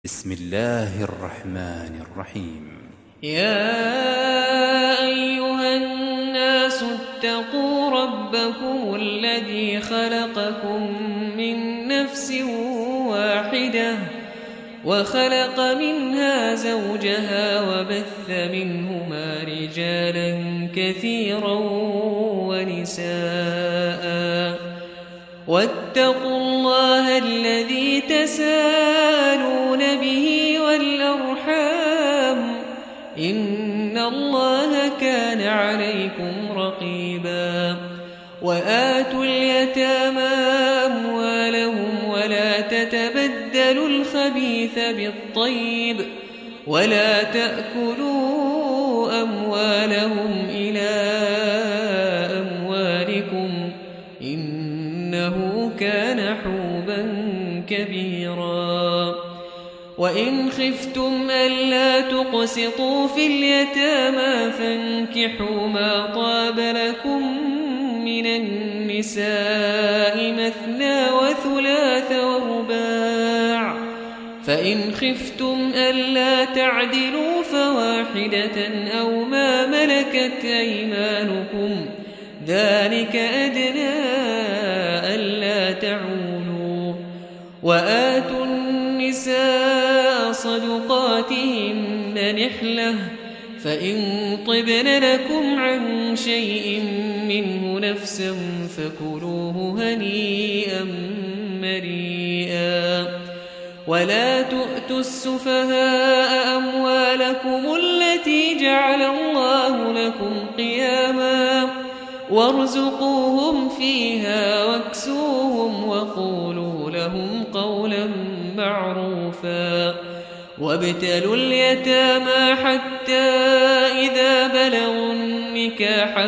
بسم الله الرحمن الرحيم. يا أيها الناس اتقوا ربكم الذي خلقكم من نفس واحدة وخلق منها زوجها وبث منهما رجالا كثيرا ونساء واتقوا الله الذي تساءلون به والأرحام إن الله كان عليكم رقيبا وآتوا اليتامى أموالهم ولا تتبدلوا الخبيث بالطيب ولا تأكلوا أموالهم إلى أموالكم إنه كان حوبا كبيرا وإن خفتم ألا تقسطوا في اليتامى فانكحوا ما طاب لكم من النساء مثنى وثلاث ورباع فإن خفتم ألا تعدلوا فواحدة أو ما ملكت أيمانكم ذلك أدنى ألا تعولوا وآتوا النساء صدقاتهن نحلة فإن طبن لكم عن شيء منه نفسا فكلوه هنيئا مريئا ولا تؤتوا السفهاء أموالكم التي جعل الله لكم قياما وارزقوهم فيها واكسوهم وقولوا لهم قولا معروفا وابتلوا اليتامى حتى إذا بلغوا النكاح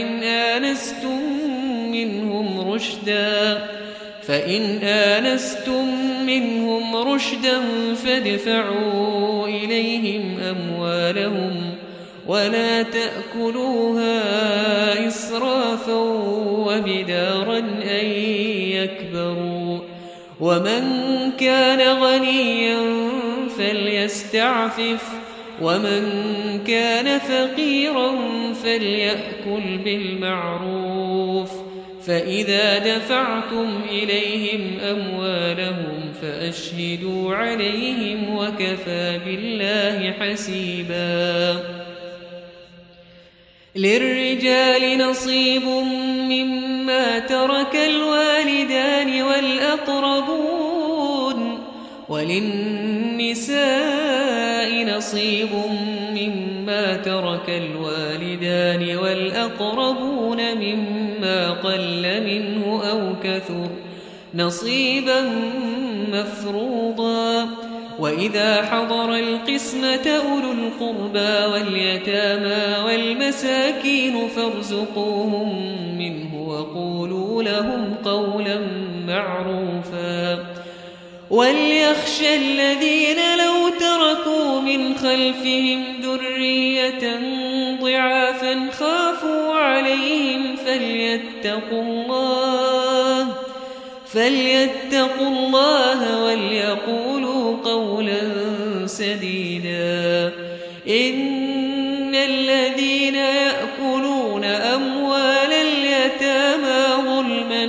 فإن آنستم منهم رشدا فادفعوا إليهم أموالهم ولا تأكلوها إسرافا وبدارا أن يكبروا ومن كان غنيا فليستعفف ومن كان فقيرا فليأكل بالمعروف فإذا دفعتم إليهم أموالهم فأشهدوا عليهم وكفى بالله حسيبا للرجال نصيب مما ترك الوالدان والأقربون وللنساء نصيب مما ترك الوالدان والأقربون مما قل منه أو كثر نصيبا مفروضا وإذا حضر القسمة أولو القربى واليتامى والمساكين فارزقوهم منه وقولوا لهم قولا معروفا وليخشى الذين لو تركوا من خلفهم ذرية ضعافا خافوا عليهم فليتقوا الله وليقولوا قولا سديدا إن الذين يأكلون أموال اليتامى ظلما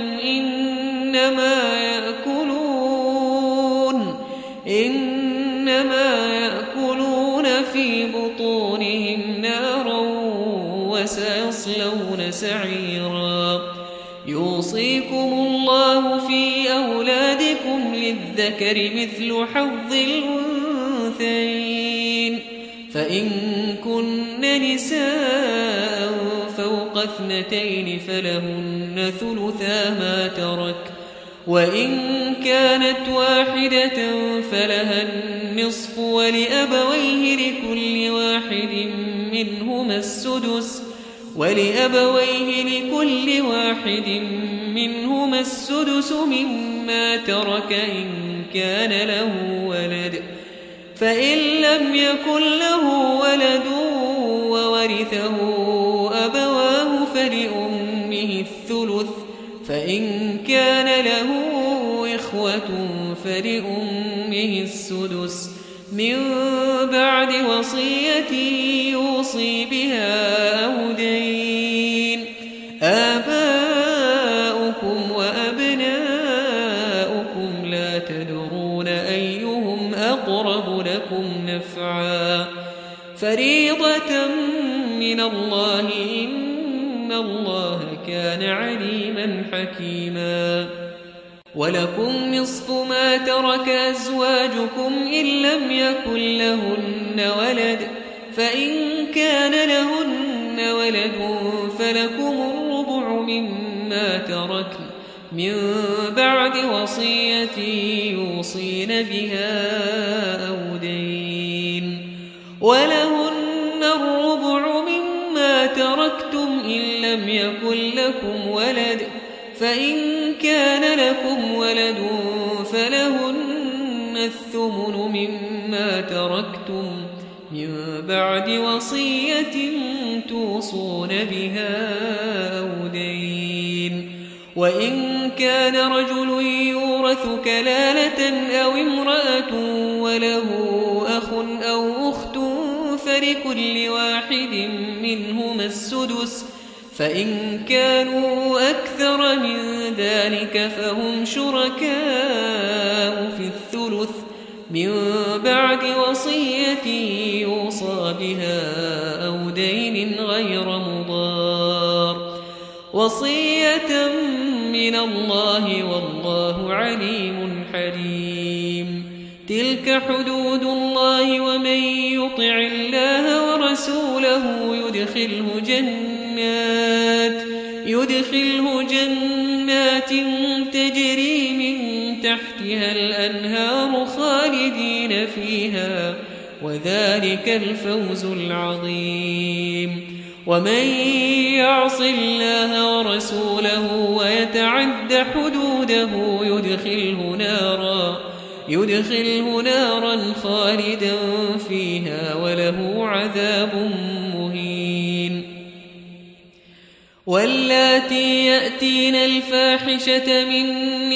إنما يأكلون في بطونهم نارا وسيصلون سعيرا يوصيكم الله في أولادكم للذكر مثل حظ الأنثيين فإن كن نساء فوق 2 فلهن ثلثا ما ترك وإن كانت واحدة فلها النصف ولأبويه لكل واحد منهما السدس مما ترك إن كان له ولد فإن لم يكن له ولد وورثه أبواه فلأمه الثلث فإن كان له إخوة فلأمه السدس من بعد وصية يوصي بها أو دين. آباؤكم وأبناؤكم لا تدرون أيهم أقرب لكم نفعا فريضة من الله إن الله كان عليما حكيما. ولكم نصف ما ترك أزواجكم إن لم يكن لهن ولد فإن كان لهن ولد فلكم الربع مما تركن من بعد وصية يوصين بها أو دين. ولهن الربع مما تركتم إن لم يكن لكم ولد فإن كان لكم ولد فلهن الثمن مما تركتم من بعد وصية توصون بها أو دين. وإن كان رجل يورث كلالة أو امرأة وله أخ أو أخت فلكل واحد منهما السدس فإن كانوا أكثر من ذلك فهم شركاء في الثلث من بعد وصية يوصى بها أو دين غير مضار وصية من الله والله عليم حليم. تلك حدود الله ومن يطع الله ورسوله يدخله جنات تجري من تحتها الأنهار خالدين فيها وذلك الفوز العظيم. ومن يعص الله ورسوله ويتعد حدوده يدخله نارا خالدا فيها وله عذاب مهين. واللاتي يأتين الفاحشة من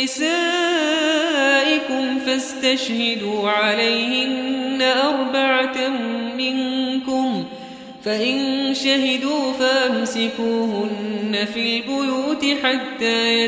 نسائكم فاستشهدوا عليهن 4 منكم فإن شهدوا فأمسكوهن في البيوت حتى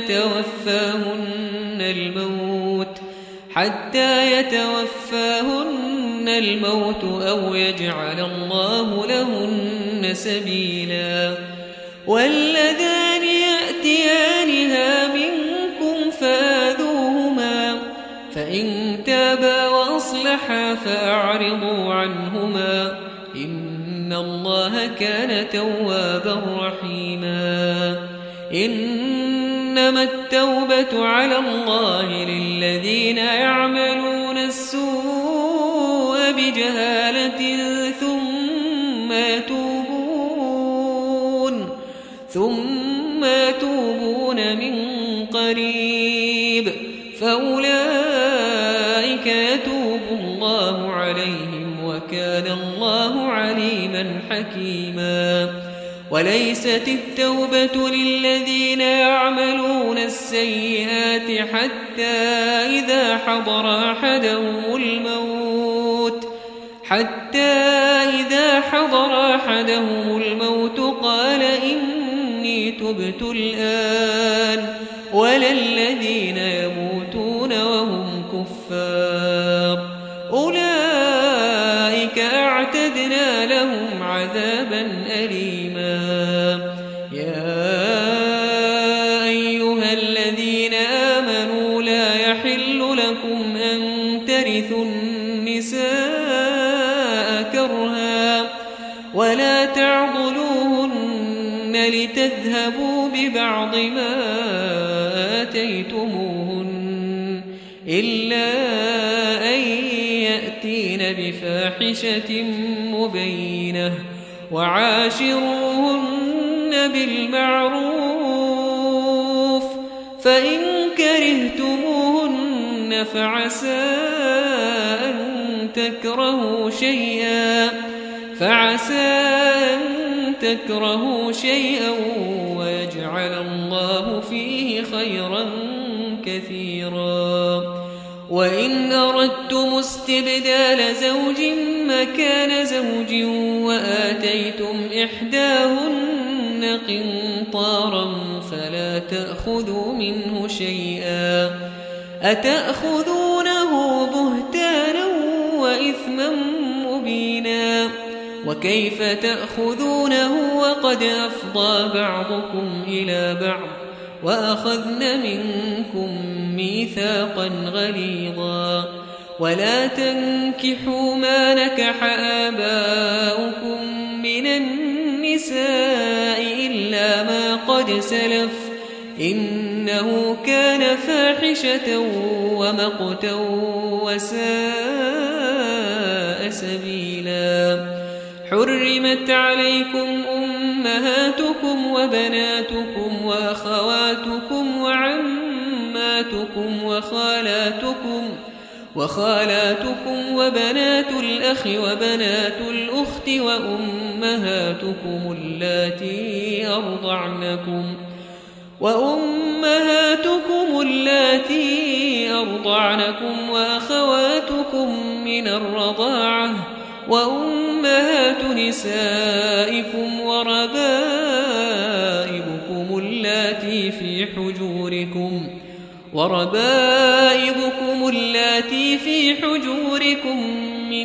يتوفاهن الموت أو يجعل الله لهن سبيلا. واللذان يأتيانها منكم فآذوهما فإن تابا وأصلحا فأعرضوا عنهما إن الله كان توابا رحيما. إنما التوبة على الله للذين يعملون السوء بجهالة ثم يتوبون من قريب فأولئك يتوب الله عليهم وكان الله عليما حكيما. وليست التوبة للذين يعملون السيئات حتى إذا حضر أحدهم الموت قال إني تبت الآن ولا الذين يموتون وهم كفار أولئك أعتدنا لهم عذابا أليما. يا أيها الذين آمنوا لا يحل لكم أن ترثوا النساء كرها ولا تعضلوهن لتذهبوا ببعض ما آتيتموهن إلا أن يأتين بفاحشة مبينة وعاشروهن بالمعروف فإن كرهتموهن فعسى أن تكرهوا شيئا ويجعل الله فيه خيرا كثيرا. وإن أردتم استبدال زوج مكان زوج وآتيتم إحداهن قنطارا فلا تأخذوا منه شيئا أتأخذونه بهتانا وإثما مبينا وكيف تأخذونه وقد أفضى بعضكم إلى بعض وأخذن منكم ميثاقا غليظا ولا تنكحوا ما نكح آباؤكم من النساء إلا ما قد سلف إنه كان فاحشة ومقتا وساء سبيلا حرمت عليكم أمهاتكم وبناتكم وأخواتكم وعماتكم وخالاتكم وبنات الأخ وبنات الأخت وأمهاتكم اللاتي أرضعنكم وأخواتكم من الرضاعة وأمهات نسائكم وربائبكم اللاتي في حجوركم من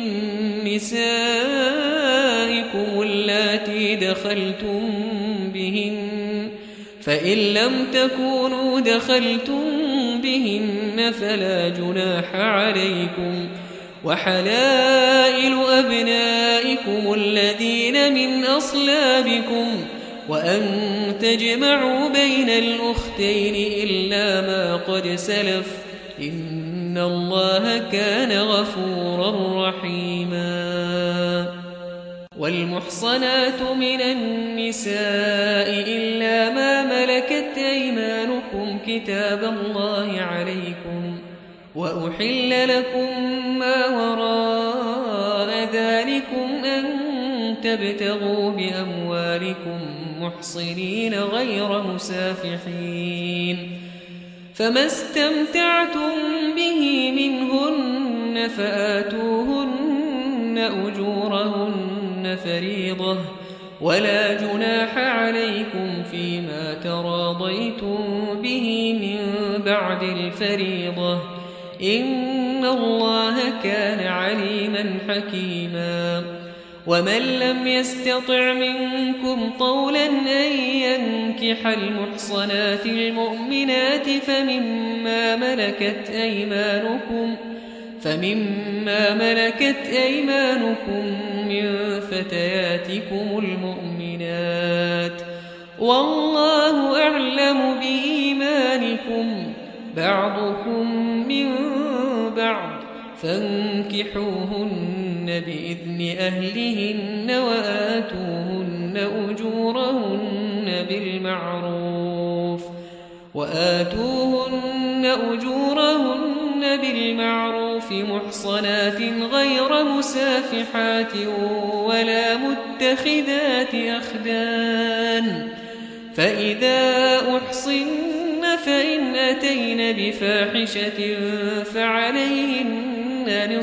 نسائكم اللاتي دخلتم بهن فإن لم تكونوا دخلتم بهن فلا جناح عليكم وحلائل أبنائكم الذين من أصلابكم وأن تجمعوا بين الأختين إلا ما قد سلف إن الله كان غفورا رحيما والمحصنات من النساء إلا ما ملكت أيمانكم كتاب الله عليكم وأحل لكم ما وراء ذلكم أن تبتغوا بأموالكم محصنين غير مسافحين فما استمتعتم به منهن فآتوهن أجورهن فريضة ولا جناح عليكم فيما تراضيتم به من بعد الفريضة إن الله كان عليما حكيما ومن لم يستطع منكم طولا أن ينكح المحصنات المؤمنات فمما ملكت أيمانكم من فتياتكم المؤمنات والله أعلم بإيمانكم بعضكم من بعض فانكحوهن بإذن أهلهن وآتوهن أجورهن بالمعروف محصنات غير مسافحات ولا متخذات أخدان فإذا أحصن فإن أتين بفاحشة فعليهن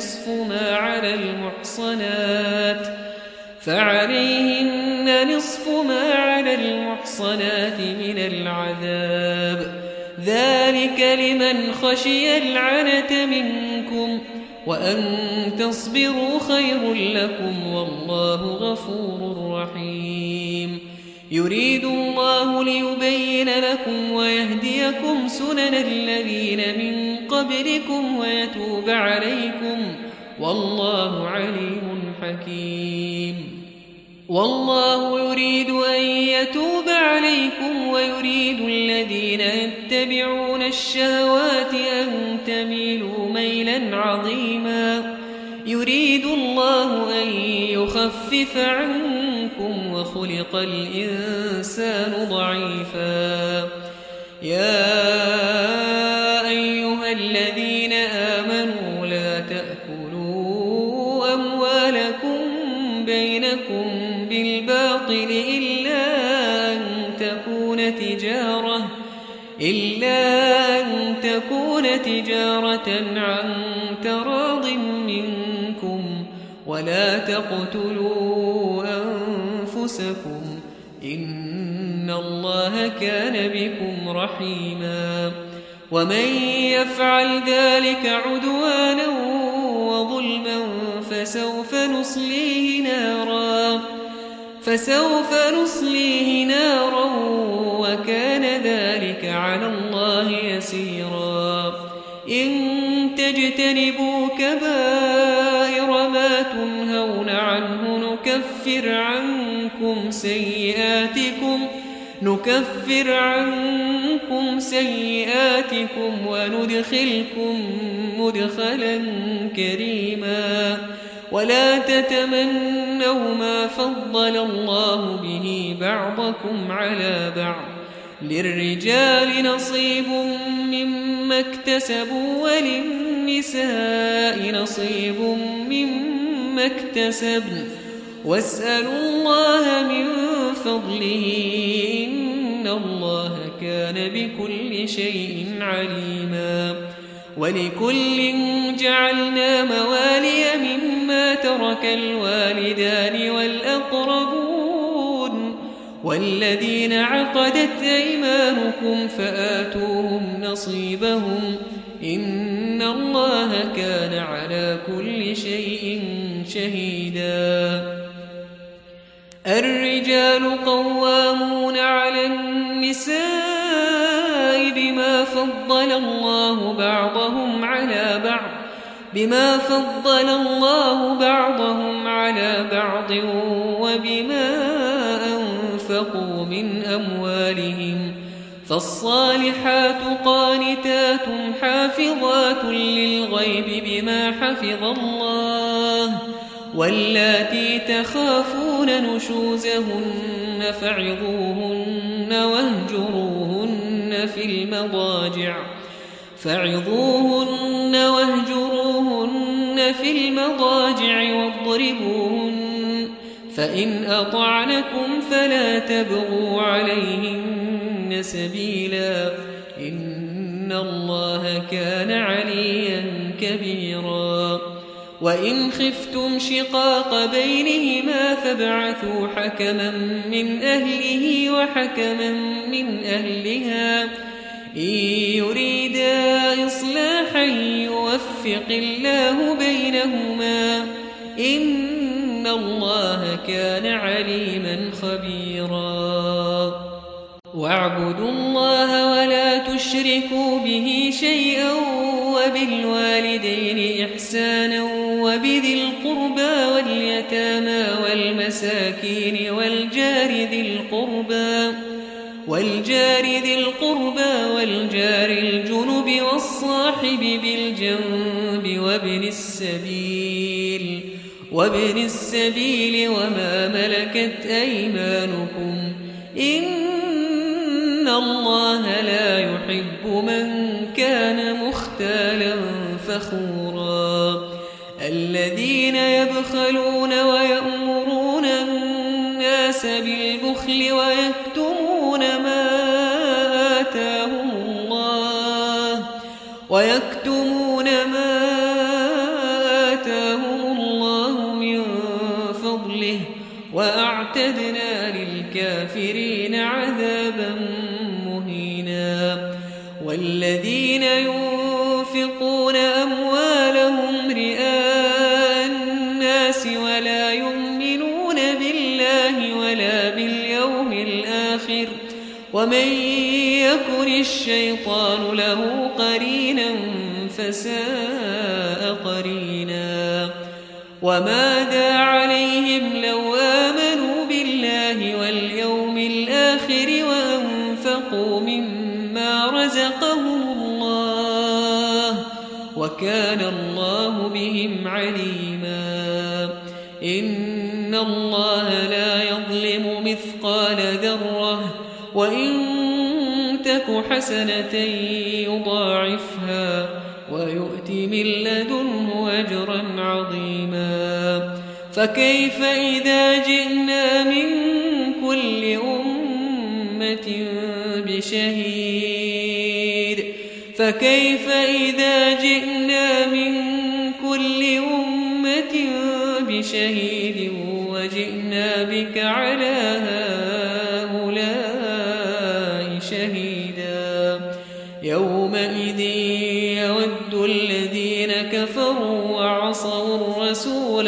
نصف ما على المحصنات من العذاب ذلك لمن خشي العنة منكم وأن تصبروا خير لكم والله غفور رحيم يريد الله ليبين لكم ويهديكم سنن الذين من قبلكم ويتوب عليكم والله عليم حكيم والله يريد أن يتوب عليكم ويريد الذين يتبعون الشهوات أن تميلوا ميلا عظيما يريد الله أن يخفف عنكم وخلق الإنسان ضعيفا يا أيها الذين آمنوا لا تأكلوا أموالكم بينكم بالباطل إلا أن تكون تجارة عن تراض منكم ولا تقتلوا أنفسكم إن الله كان بكم رحيما ومن يفعل ذلك عدوانا وظلما فسوف نصليه نارا وكان ذلك على الله يسيرا إن تجتنبوا كبائر ما تنهون عنه نكفر عنكم سيئاتكم وندخلكم مدخلا كريما ولا تتمنوا ما فضل الله به بعضكم على بعض للرجال نصيب مما اكتسبوا وللنساء نصيب مما اكتسبن واسألوا الله من فضله إن الله كان بكل شيء عليما ولكل جعلنا موالي مما ترك الوالدان والأقربون والذين عقدت أيمانكم فآتوهم نصيبهم إن الله كان على كل شيء شهيدا الرجال قوامون على النساء بما فضل الله بعضهم على بعض وبما أنفقوا من أموالهم فالصالحات قانتات حافظات للغيب بما حفظ الله واللاتي تخافون نشوزهن فعظوهن واهجروهن في المضاجع واضربوهن فإن أطعنكم فلا تبغوا عليهن سبيلا إن الله كان عليا كبيرا وإن خفتم شقاق بينهما فابعثوا حكما من أهله وحكما من أهلها إن يريدا إصلاحا يوفق الله بينهما إن الله كان عليما خبيرا واعبدوا الله ولا تشركوا به شيئا وبالوالدين إحسانا وبذي القربى واليتامى والمساكين والجار ذي القربى والجار الجنب والصاحب بالجنب وابن السبيل وما ملكت أيمانكم إن الله لا يحب من كان مختالا فخورا الذين يبخلون ويأمرون الناس بالبخل ويكتمون ما آتاهم الله من فضله وأعتدنا للكافرين عذابا مهينا والذين ينفقون أموالهم رئاء الناس ولا يؤمنون بالله ولا باليوم الآخر ومن يكن الشيطان له قرينا فساء قرينا وماذا عليهم لو آمنوا بالله واليوم الآخر وأنفقوا مما رزقهم الله وكان الله بهم عليما إن الله لا يظلم مثقال ذرة وإن تك حسنة يضاعفها ويؤت من لدنه أجرا عظيما فكيف إذا جئنا من كل أمة بشهيد فكيف إذا جئنا من كل أمة بشهيد وجئنا بك على هؤلاء شهيدا يومئذ يود الذين كفروا وعصوا الرسول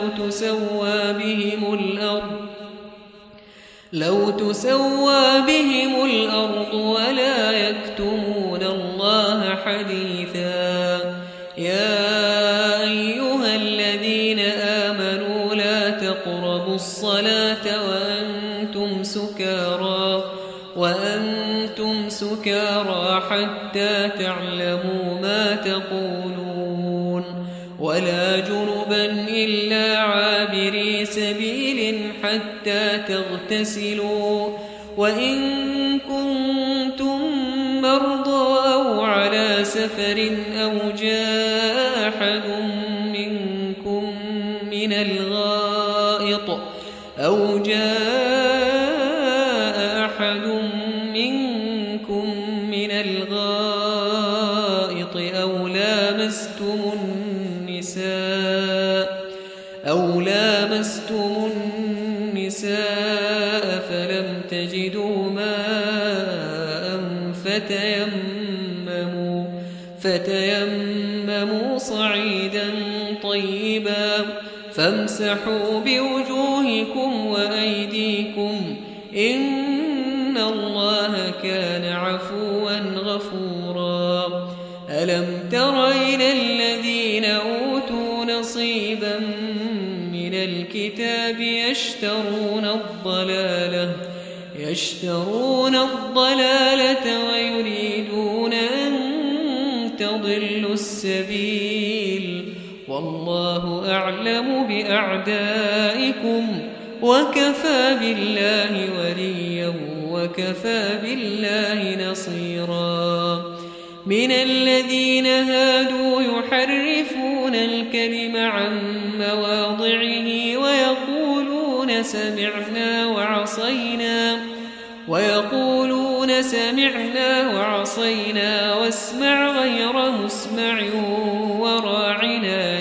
لو تسوى بهم الأرض ولا يكتمون الله حديثا يا أيها الذين آمنوا لا تقربوا الصلاة وأنتم سكارى حتى تعلموا ما تقولون ولا جنبا إلا عابري سبيل حتى تغتسلوا وإن كنتم مرضى أو على سفر أو جاء أحد منكم من الغائط أو لامستم النساء فلم تجدوا ماء فتيمموا صعيدا طيبا فامسحوا بوجوهكم وأيديكم إن الله كان عفوا غفورا ألم تر إلى الذين أوتوا نصيبا من الكتاب يشترون الضلالة ويريدون أن تضلوا السبيل والله أعلم بأعدائكم وكفى بالله وليا وكفى بالله نصيرا من الذين هادوا يحرفون الكلم عن مواضعه ويقولون سمعنا وعصينا واسمع غير مسمع وراعنا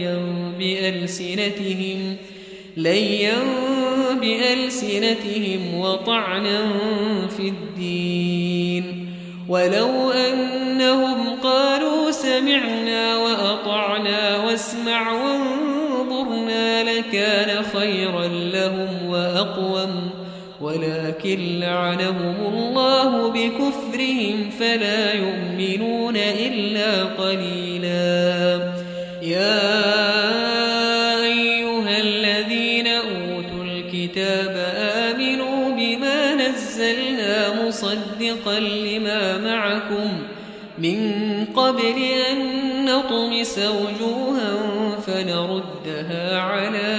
ليا بألسنتهم وطعنا في الدين ولو أنهم قالوا سمعنا وأطعنا واسمع وانظرنا لكان خيرا لهم وأقوم ولكن لعنهم الله بكفرهم فلا يؤمنون إلا قليلا يا أيها الذين أوتوا الكتاب آمنوا بما نزلنا مصدقا لما معكم من قبل أن نطمس وجوها فنردها على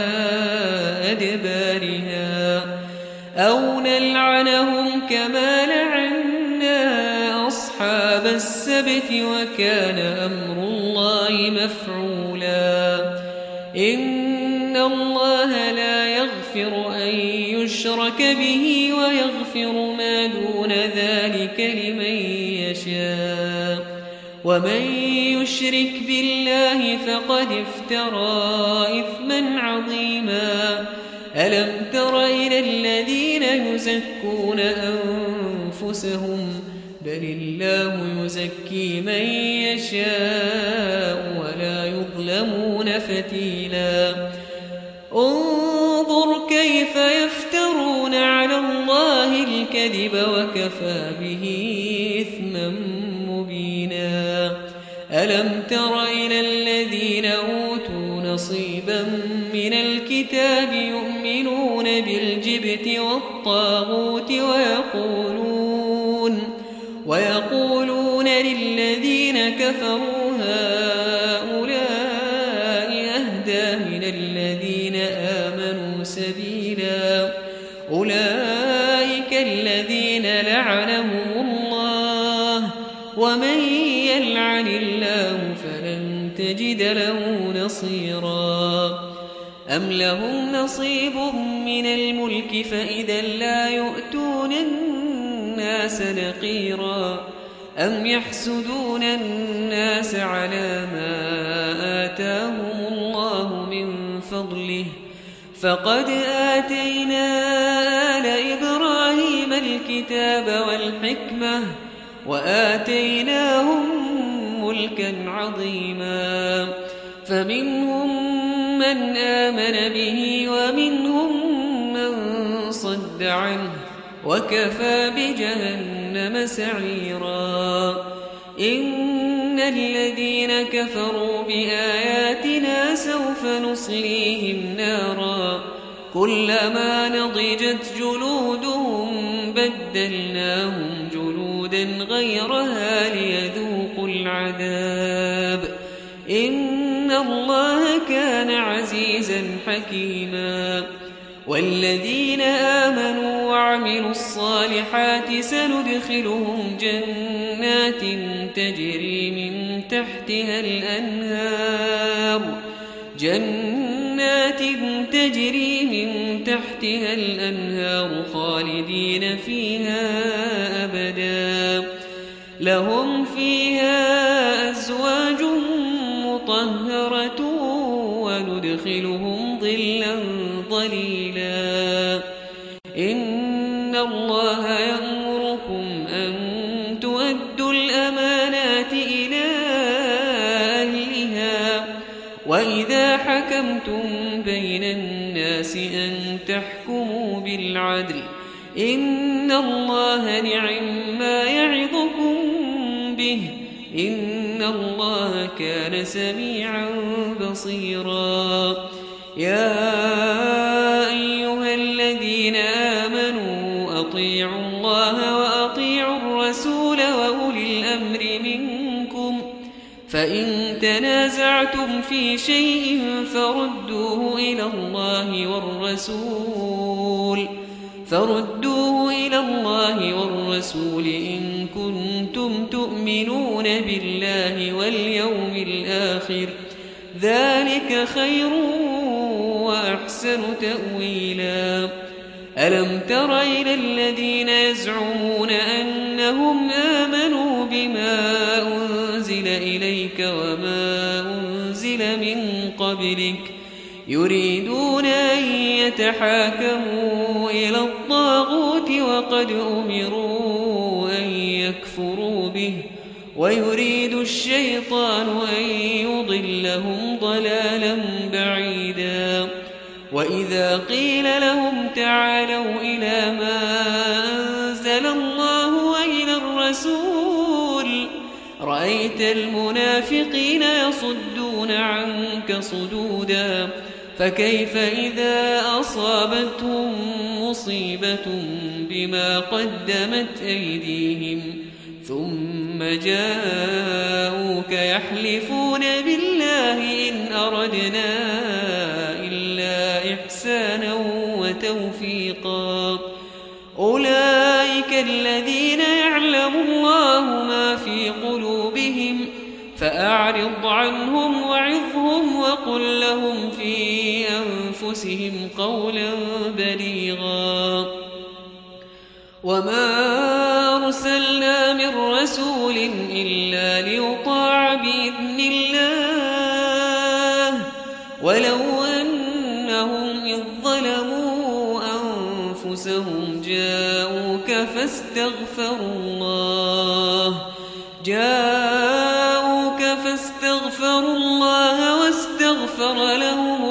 أدبارها أو نلعنهم كما لعنا أصحاب السبت وكان أمر الله مفعولا إن الله لا يغفر أن يشرك به ويغفر ما دون ذلك لمن يشاء ومن يشرك بالله فقد افترى إثما عظيما ألم تر إلى الذين يزكون أنفسهم بل الله يزكي من يشاء ولا يظلمون فتيلا انظر كيف يفترون على الله الكذب وكفى به إثما مبينا ألم تر إلى الذين أوتوا نصيبا من الكتاب يؤمنون بالجبت والطاغوت ويقولون للذين كفروا هؤلاء أهدى من الذين آمنوا سبيلا أولئك الذين لعنهم الله ومن يلعن الله فلن تجد له نصيرا أم لهم نصيب من الملك فإذا لا يؤتون الناس نقيرا أم يحسدون الناس على ما آتاهم الله من فضله فقد آتينا آل إبراهيم الكتاب والحكمة وآتيناهم ملكا عظيما فمنهم من آمن به ومنهم من صد عنه وكفى بجهنم سعيرا إن الذين كفروا بآياتنا سوف نصليهم نارا كلما نضجت جلودهم بدلناهم جلودا غيرها ليذوقوا العذاب إن الله كان عزيزا حكيما والذين آمنوا وعملوا الصالحات سندخلهم جنات تجري من تحتها الأنهار خالدين فيها أبدا لهم فيها أزواج مطهرة وندخلهم ظلا ظليلا إن الله يأمركم أن تؤدوا الأمانات إلى أهلها وإذا حكمتم بين الناس أن تحكموا بالعدل إن الله نعم ما يعظكم به إن الله كان سميعا بصيرا يا أيها الذين آمنوا أطيعوا الله وأطيعوا الرسول وأولي الأمر منكم فإن تنازعتم في شيء فردوه إلى الله والرسول إن كنتم تؤمنون بالله واليوم الآخر ذلك خير وأحسن تأويلا ألم تر إلى الذين يزعمون أنهم آمنوا بما أنزل إليك وما أنزل من قبلك يريدون أن يتحاكموا إلى الطاغوت وقد أمروا أن يكفروا به ويريد الشيطان أن يضلهم ضلالا بعيدا وإذا قيل لهم تعالوا إلى ما أنزل الله وإلى الرسول رأيت المنافقين يصدون عنك صدودا فكيف إذا أصابتهم مصيبة بما قدمت أيديهم ثم جاءوك يحلفون بالله إن أردنا إلا إحسانا وتوفيقا أولئك الذين يعلم الله ما في قلوبهم فأعرض عنهم وعظهم وقل لهم في أنفسهم قولا بليغا وما أرسلنا من رسول إلا ليطاع بإذن الله ولو أنهم إذ ظلموا أنفسهم جاءوك فاستغفروا الله واستغفر لهم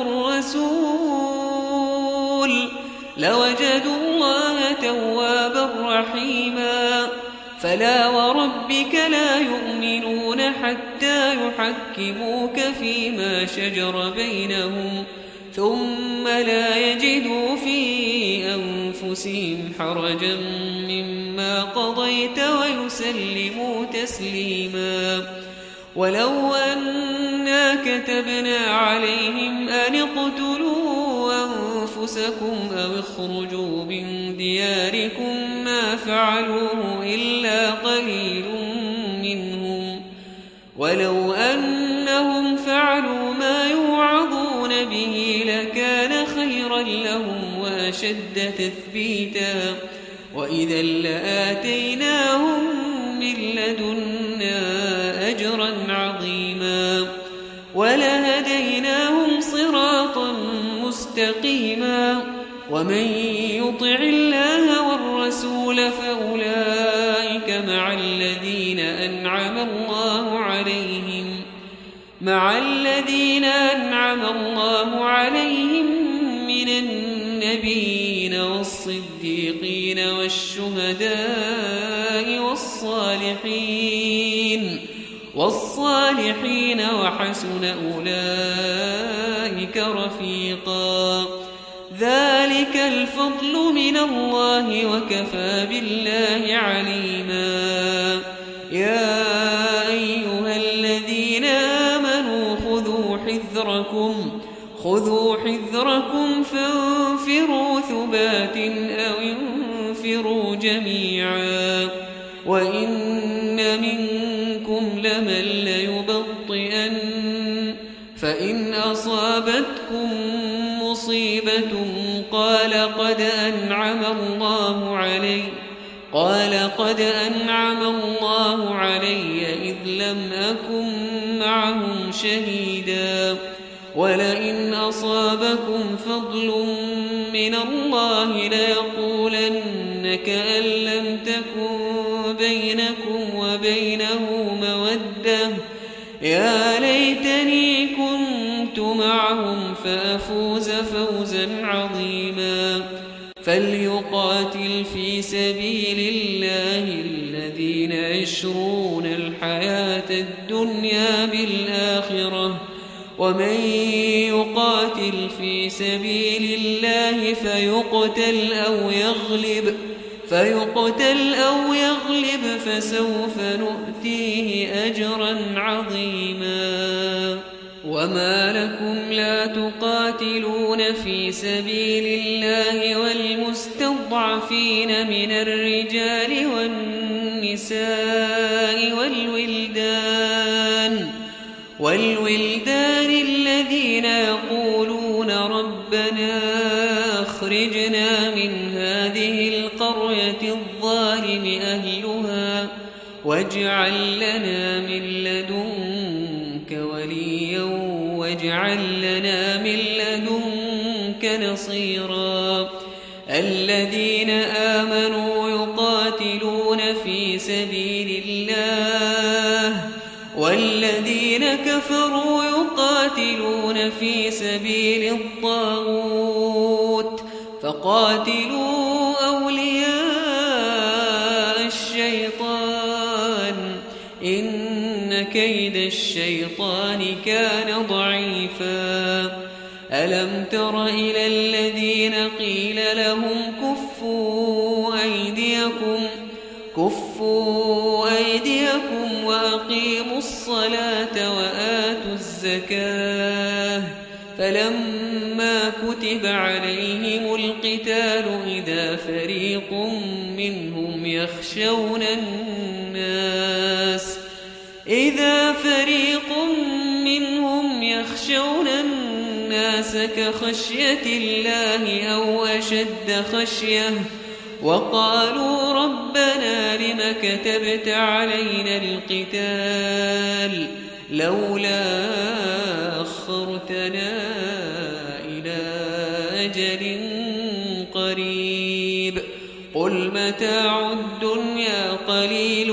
الرسول لوجدوا الله توابا رحيما فلا وربك لا يؤمنون حتى يحكموك فيما شجر بينهم ثم لا يجدوا في أنفسهم حرجا مما قضيت ويسلموا تسليما ولو أنا كتبنا عليهم أن اقتلوا أنفسكم أو اخرجوا من دياركم ما فعلوه إلا قليل منهم ولو أنهم فعلوا ما يوعظون به لكان خيرا لهم وأشد تثبيتا وإذا لآتيناهم من لدنا أجرا عظيما ولهديناهم صراطا مستقيما ومن يطع الله والرسول فأولئك مع الذين أنعم الله عليهم من النبيين والصديقين والشهداء والصالحين وحسن أولئك رفيقا ذلك الفضل من الله وكفى بالله عليما يا أيها الذين آمنوا خذوا حذركم فانفروا ثبات أو انفروا جميعا وإن منكم لمن ليبطئن فإن أصابتكم مصيبة قال قد أنعم الله علي إذ لم أكن معهم شهيدا ولئن أصابكم فضل من الله ليقولن كأن لم تكن بينكم وبينه مودة يا ليتني كنت معهم فأفوز فوزا عظيما فليقاتل في سبيل الله الذين يشرون الحياة الدنيا بالآخرة ومن يقاتل في سبيل الله فيقتل أو يغلب فسوف نؤتيه أجرا عظيما وما لكم لا تقاتلون في سبيل الله والمستضعفين من الرجال والنساء والولدان الذين يقولون ربنا أخرجنا من هذه القرية الظالم أهلها واجعل لنا من لدنك وليا واجعل لنا من لدنك نصيرا الذين آمنوا يقاتلون في سبيل الله والذين كفروا يقاتلون في سبيل الطاغوت فقاتلوا أولياء الشيطان إن كيد الشيطان كان ضعيفا ألم تر إلى الذين قيل لهم كفوا أيديكم وأقيموا الصلاة وآتوا الزكاة فلما كتب عليهم القتال إذا فريق منهم يخشون الناس كخشية الله أو أشد خشية وقالوا ربنا لم كتبت علينا القتال لولا أخرتنا إلى أجل قريب قل متاع الدنيا قليل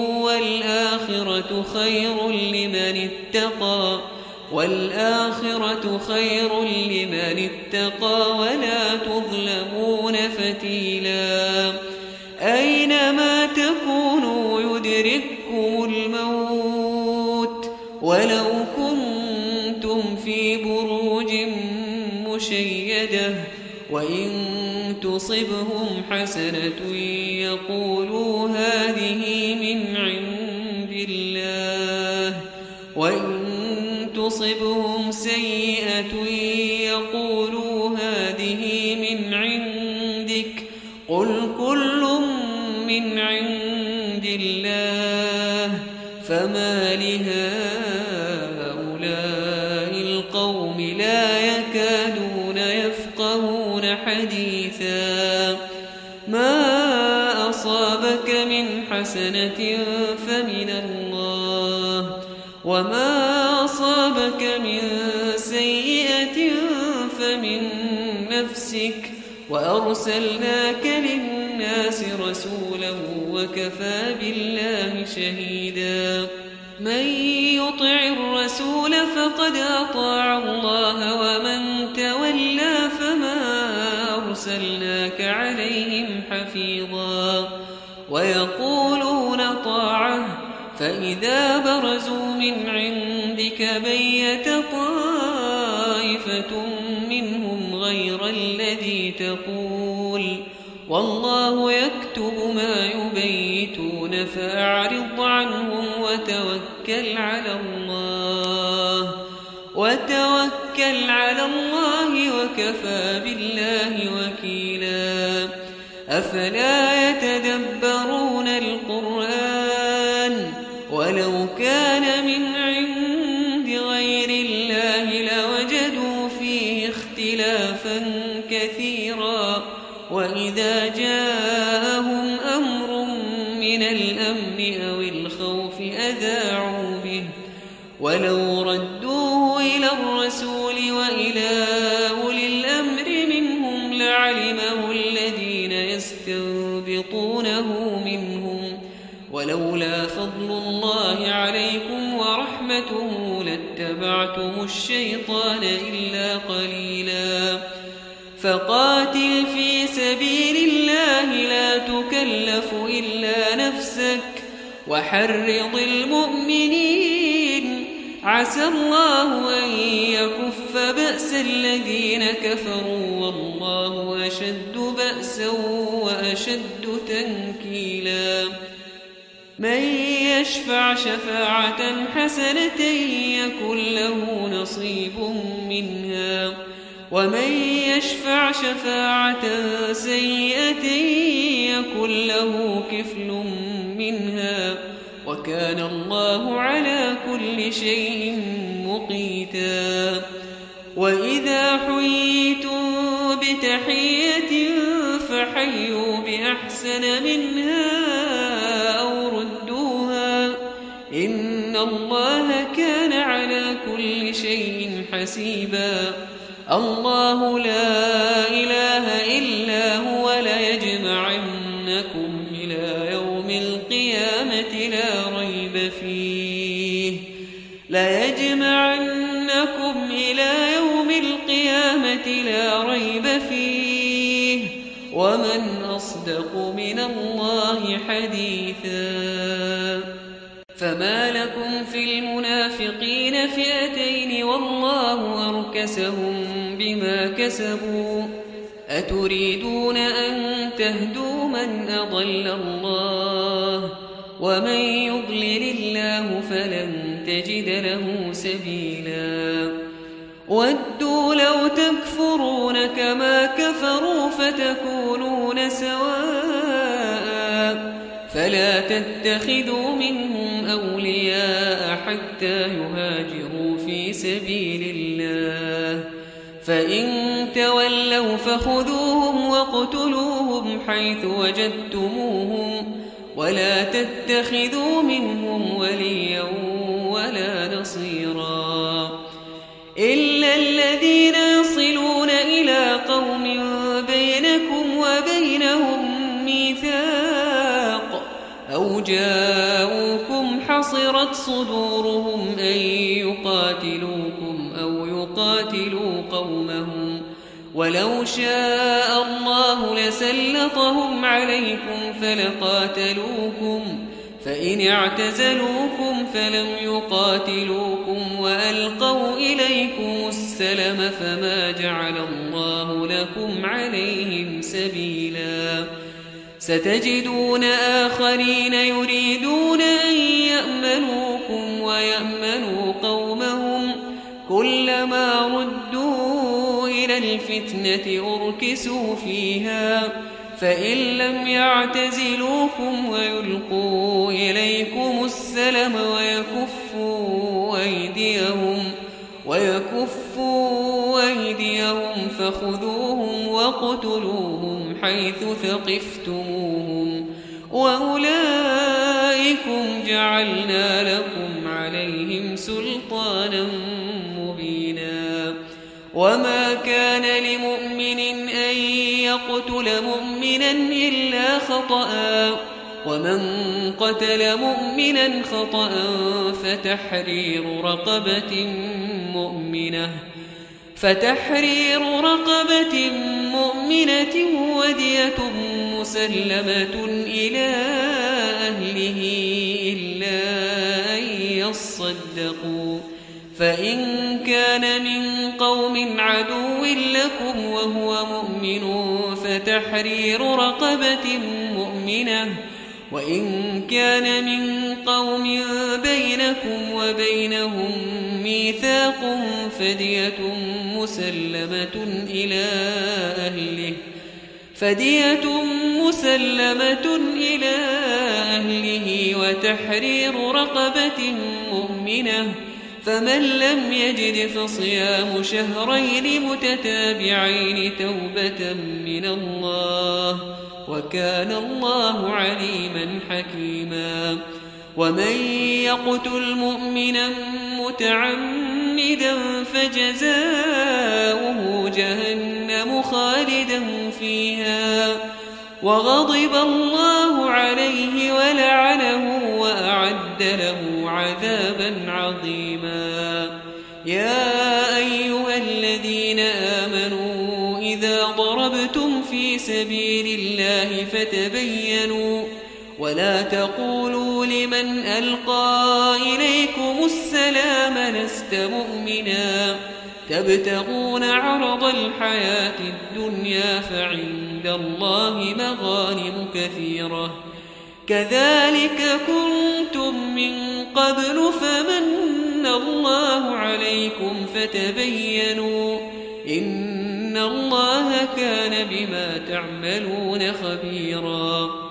والآخرة خير لمن اتقى ولا تظلمون فتيلا أينما تكونوا يدرككم الموت ولو كنتم في بروج مشيدة وإن تصبهم حسنة يقولوا هذه من عند الله وإن تصبهم سيئة يقولوا هذه من عندك قل كل من عند الله فما لهؤلاء القوم لا يكادون يفقهون حديثا ما أصابك من حسنة فمن الله، وما أصابك من سيئة فمن نفسك، وأرسلناك للناس رسولا وكفى بالله شهيدا. من يطع الرسول فقد أطاع الله، ومن تولى فما أرسلناك عليهم حفيظا. ويقولون طاعة فإذا برزوا من عندك بيت طائفة منهم غير الذي تقول، والله يكتب ما يبيتون، فأعرض عنهم وتوكل على الله وكفى بالله وكيلا. أفلا يتدبرون القرآن؟ ولو كان من عند غير الله لوجدوا فيه اختلافا كثيرا. وإذا جاءهم أمر من الأمن أو الخوف أذاعوا به، ولو ردوه إلى الرسول وإلى أولي الأمر منهم لعلمه الذين يستنبطونه منهم، ولولا فضل الله عليكم ورحمته لاتبعتم الشيطان إلا قليلا. فقاتل في سبيل الله لا تكلف إلا نفسك، وحرض المؤمنين، عسى الله أن يكف بأس الذين كفروا، والله أشد بأسا وأشد تنكيلا. من يشفع شفاعة حسنة يكن له نصيب منها، ومن يشفع شفاعة سيئة يكن له كفل منها، وكان الله على كل شيء مقيتا. وإذا حييتم بتحية فحيوا بأحسن منها أو ردوها، إن الله كان على كل شيء حسيبا. الله لا إله إلا هو ليجمعنكم إلى يوم القيامة لا ريب فيه، ومن أصدق من الله حديثا. فما لكم في المنافقين فئتين والله أركسهم بما كسبوا، أتريدون أن تهدوا من أضل الله، ومن يضلل الله فلن تجد له سبيلا. ودوا لو تكفرون كما كفروا فتكونون سواء، فلا تتخذوا منهم أولياء حتى يهاجروا في سبيل الله، فإن تولوا فخذوهم واقتلوهم حيث وجدتموهم، ولا تتخذوا منهم وليا ولا نصيرا، إلا الذين يصلون إلى قوم بينكم وبينهم ميثاق أو جاءوكم حصرت صدورهم أن يقاتلوكم أو يقاتلوا قومهم، ولو شاء الله لسلطهم عليكم فلقاتلوكم، فإن اعتزلوكم فلم يقاتلوكم وألقوا إليكم السلم فما جعل الله لكم عليهم سبيلا. ستجدون آخرين يريدون أن يأمنوكم ويأمنوا قومهم، كلما ردوا إلى الفتنة أركسوا فيها، فإن لم يعتزلوكم ويلقوا إليكم السلم ويكفوا أيديهم فخذوهم واقتلوهم حيث ثقفتموهم، وأولئك عليكم جعلنا لكم عليهم سلطانا مبينا وما كان لمؤمن أن يقتل مؤمنا إلا خطأ ومن قتل مؤمنا خطأ فتحرير رقبة مؤمنة ودية مسلمة إلى أهله إلا أن يصدقوا فإن كان من قوم عدو لكم وهو مؤمن فتحرير رقبة مؤمنة وإن كان من قوم بينكم وبينهم ميثاق فدية مسلمة إلى أهله وتحرير رقبة مؤمنة فمن لم يجد فصيام شهرين متتابعين توبة من الله وكان الله عليما حكيما ومن يقتل مؤمنا متعمدا فجزاؤه جهنم خالدا فيها وغضب الله عليه ولعنه وأعد له عذابا عظيما يا أيها الذين آمنوا إذا ضربتم في سبيل الله فتبينوا ولا تقولوا لمن ألقى إليكم السلام لست مؤمنا تبتغون عرض الحياة الدنيا فعند الله مغانم كثيرة كذلك كنتم من قبل فمن الله عليكم فتبينوا إن الله كان بما تعملون خبيرا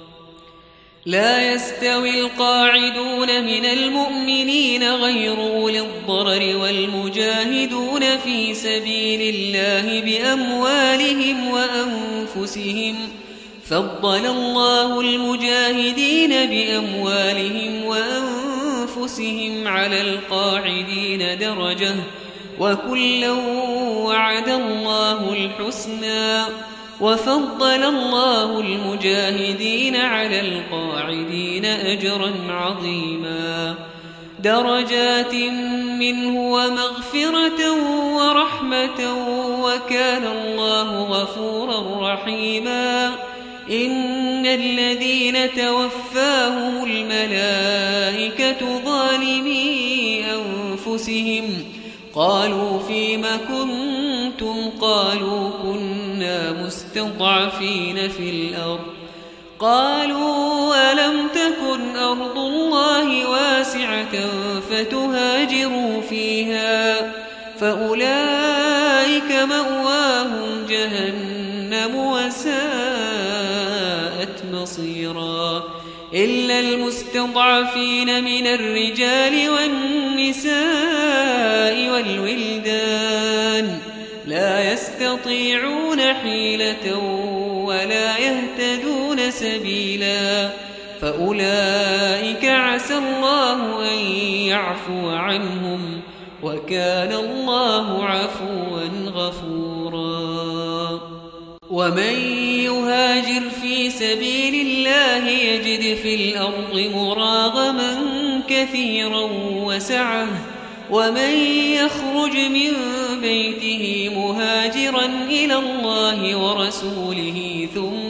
لا يستوي القاعدون من المؤمنين غير أولي الضرر والمجاهدون في سبيل الله بأموالهم وأنفسهم فضل الله المجاهدين بأموالهم وأنفسهم على القاعدين درجة وكلا وعد الله الحسنى وفضل الله المجاهدين على القاعدين أجرا عظيما درجات منه ومغفرة ورحمة وكان الله غفورا رحيما إن الذين توفاهم الملائكة ظالمي أنفسهم قالوا فيم كنتم قالوا كنا مستضعفين في الأرض قالوا ألم تكن أرض الله واسعة فتهاجروا فيها فأولئك مأواهم جهنم وساءت مصيرا إلا المستضعفين من الرجال والنساء والولدان لا يستطيعون حيلة ولا يهتدون سبيلا فأولئك عسى الله أن يعفو عنهم وكان الله عفوا غفورا ومن يهاجر في سبيل الله يجد في الأرض مراغما كثيرا وسعة ومن يخرج من بيته مهاجرا إلى الله ورسوله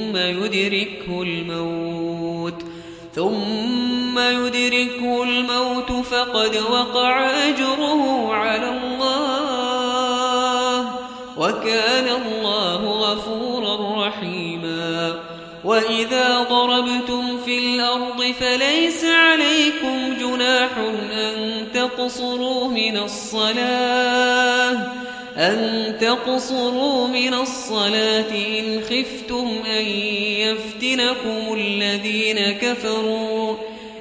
ثم يدركه الموت فقد وقع أجره على الله وكان الله غفورا رحيما وإذا ضربتم في الأرض فليس عليكم جناح أن تقصروا من الصلاة إن خفتم أن يفتنكم الذين كفروا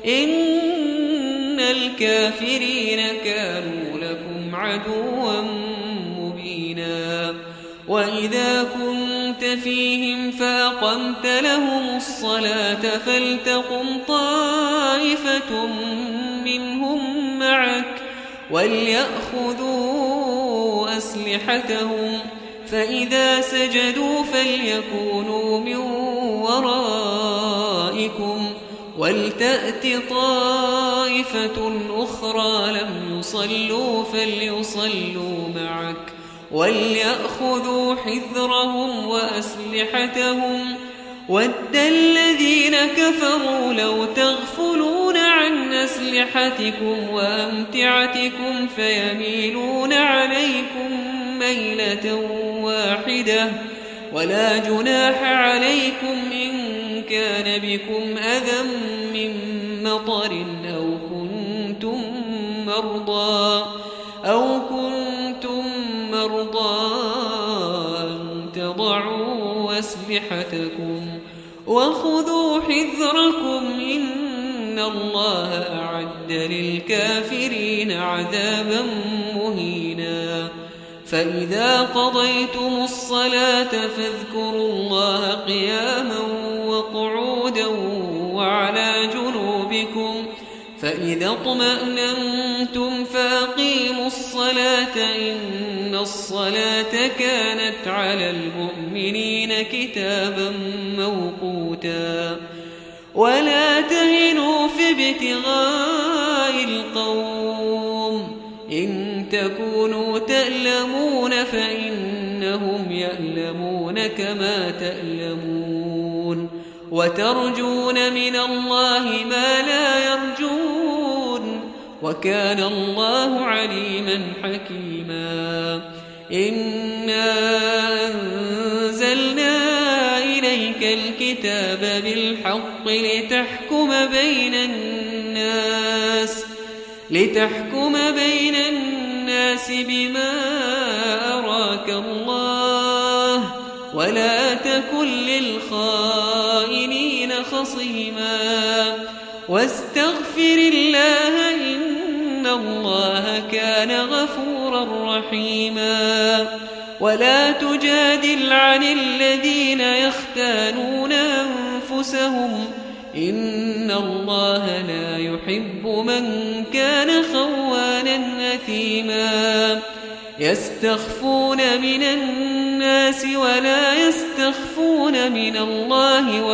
إن الكافرين كانوا لكم عدوا مبينا وإذا كنتم كنت فيهم فأقمت لهم الصلاة فلتقم طائفة منهم معك وليأخذوا أسلحتهم فإذا سجدوا فليكونوا من ورائكم ولتأت طائفة أخرى لم يصلوا فليصلوا معك وليأخذوا حذرهم وأسلحتهم ود الذين كفروا لو تغفلون عن أسلحتكم وأمتعتكم فيميلون عليكم ميلة واحدة ولا جناح عليكم إن كان بكم أذى من مطر أو كنتم مرضى أن تضعوا أسلحتكم وخذوا حذركم إن الله أعد للكافرين عذابا مهينا فإذا قضيتم الصلاة فاذكروا الله قياما وقعودا وعلى جنوبكم فإذا اطمأننتم فأقيموا الصلاة إن الصلاة كانت على المؤمنين كتابا موقوتا ولا تهنوا في ابتغاء القوم إن تكونوا تألمون فإنهم يألمون كما تألمون وترجون من الله ما لا يرجون وكان الله عليما حكيما إنا أنزلنا إليك الكتاب بالحق لتحكم بين الناس بما أراك الله ولا تكن للخائنين خصيما واستغفر الله إن الله كان غفورا رحيما ولا تجادل عن الذين يختانون أنفسهم إن الله لا يحب من كان خوانا أثيما يستخفون من الناس ولا يستخفون من الله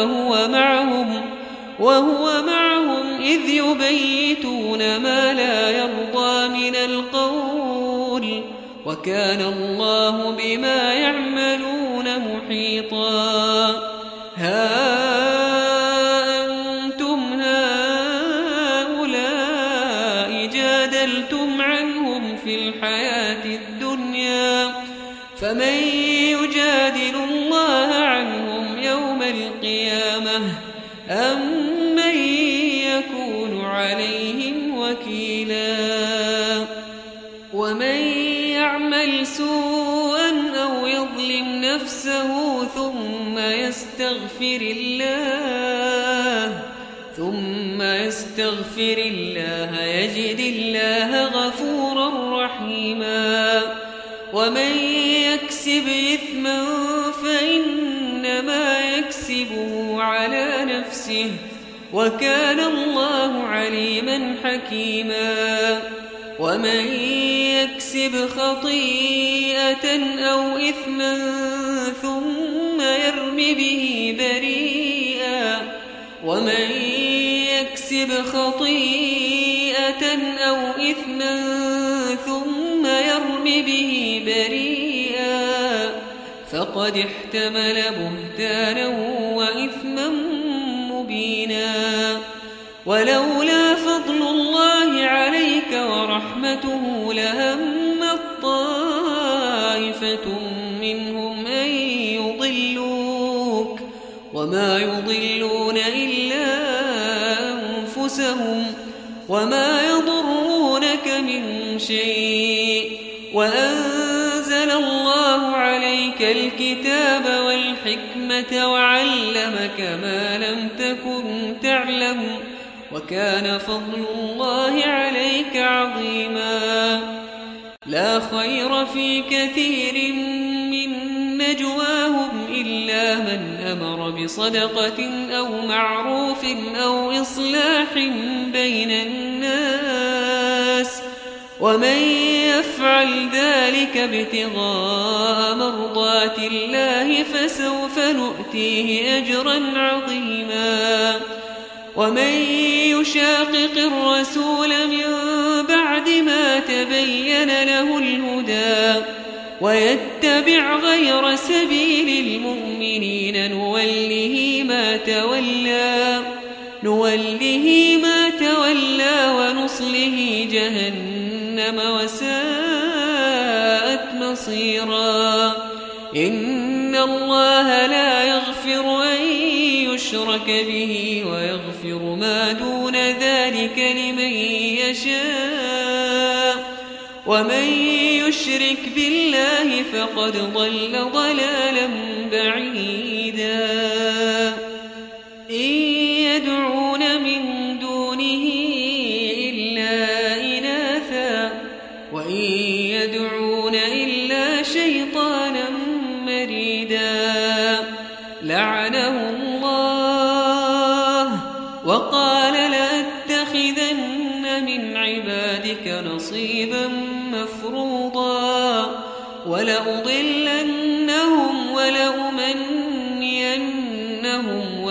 وهو معهم إذ يبيتون ما لا يرضى من القول وكان الله بما يعملون محيطا ها أنتم هؤلاء جادلتم عنهم في الحياة الدنيا فمن يجادل الله عنهم يوم القيامة أم من يكون عليهم وكيلا ومن يعمل سوءا أو يظلم نفسه ثم يستغفر الله يجد الله غفورا رحيما ومن يكسب إثما فإنما يكسبه على نفسه وكان الله عليما حكيما ومن يكسب خطيئة أو إثما ثم يرم به بريئا فقد احتمل بهتانا وإثما مبينا ولولا فضل الله عليك ورحمته لهمت طائفة منهم أن يضلوك وما يضلون إلا أنفسهم وما يضرونك من شيء وأنزل الله عليك الكتاب والحكمة وعلمك ما لم تكن تعلم وكان فضل الله عليك عظيما لا خير في كثير من نجواهم إلا من أمر بصدقة أو معروف أو إصلاح بين الناس ومن يفعل ذلك ابتغاء مرضات الله فسوف نؤتيه أجرا عظيما ومن يشاقق الرسول من بعد ما تبين له الهدى ويتبع غير سبيل المؤمنين نوله ما تولى ونصله جهنم وساءت مصيرا إن الله لا يغفر أن يشرك به ويغفر ما دون ذلك لمن يشاء ومن يشرك بالله فقد ضل ضلالا بعيدا إن يدعون من دونه إلا إناثا وإن يدعون إلا شيطانا مريدا لعنه الله وقال لأتخذن من عبادك نصيبا مفروضا ولأضلنهم ولأمنينهم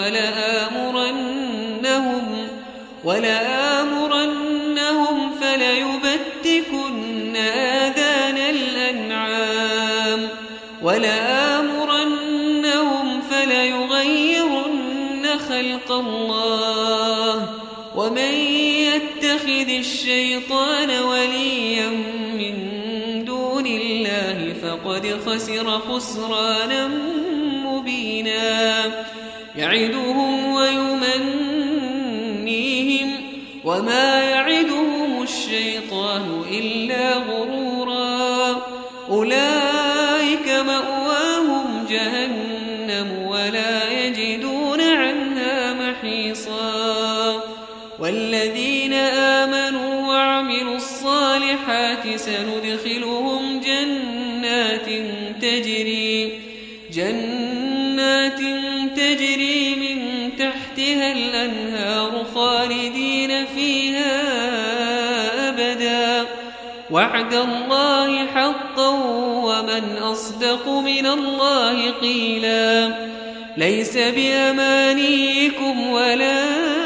ولآمرنهم فليبتكن آذان الأنعام ولآمرنهم فليغيرن خلق الله ومن يتخذ الشيطان وليا من دون الله فقد خسر خسرانا مبينا يعدهم ويمنيهم وما يعدهم الشيطان إلا غرورا أولئك مأواهم جهنم ولا يجدون عنها محيصا والذين آمنوا وعملوا الصالحات سندخلهم جنات تجري من تحتها الأنهار خالدين فيها أبدا وعد الله حقا ومن أصدق من الله قيلا ليس بأمانيكم ولا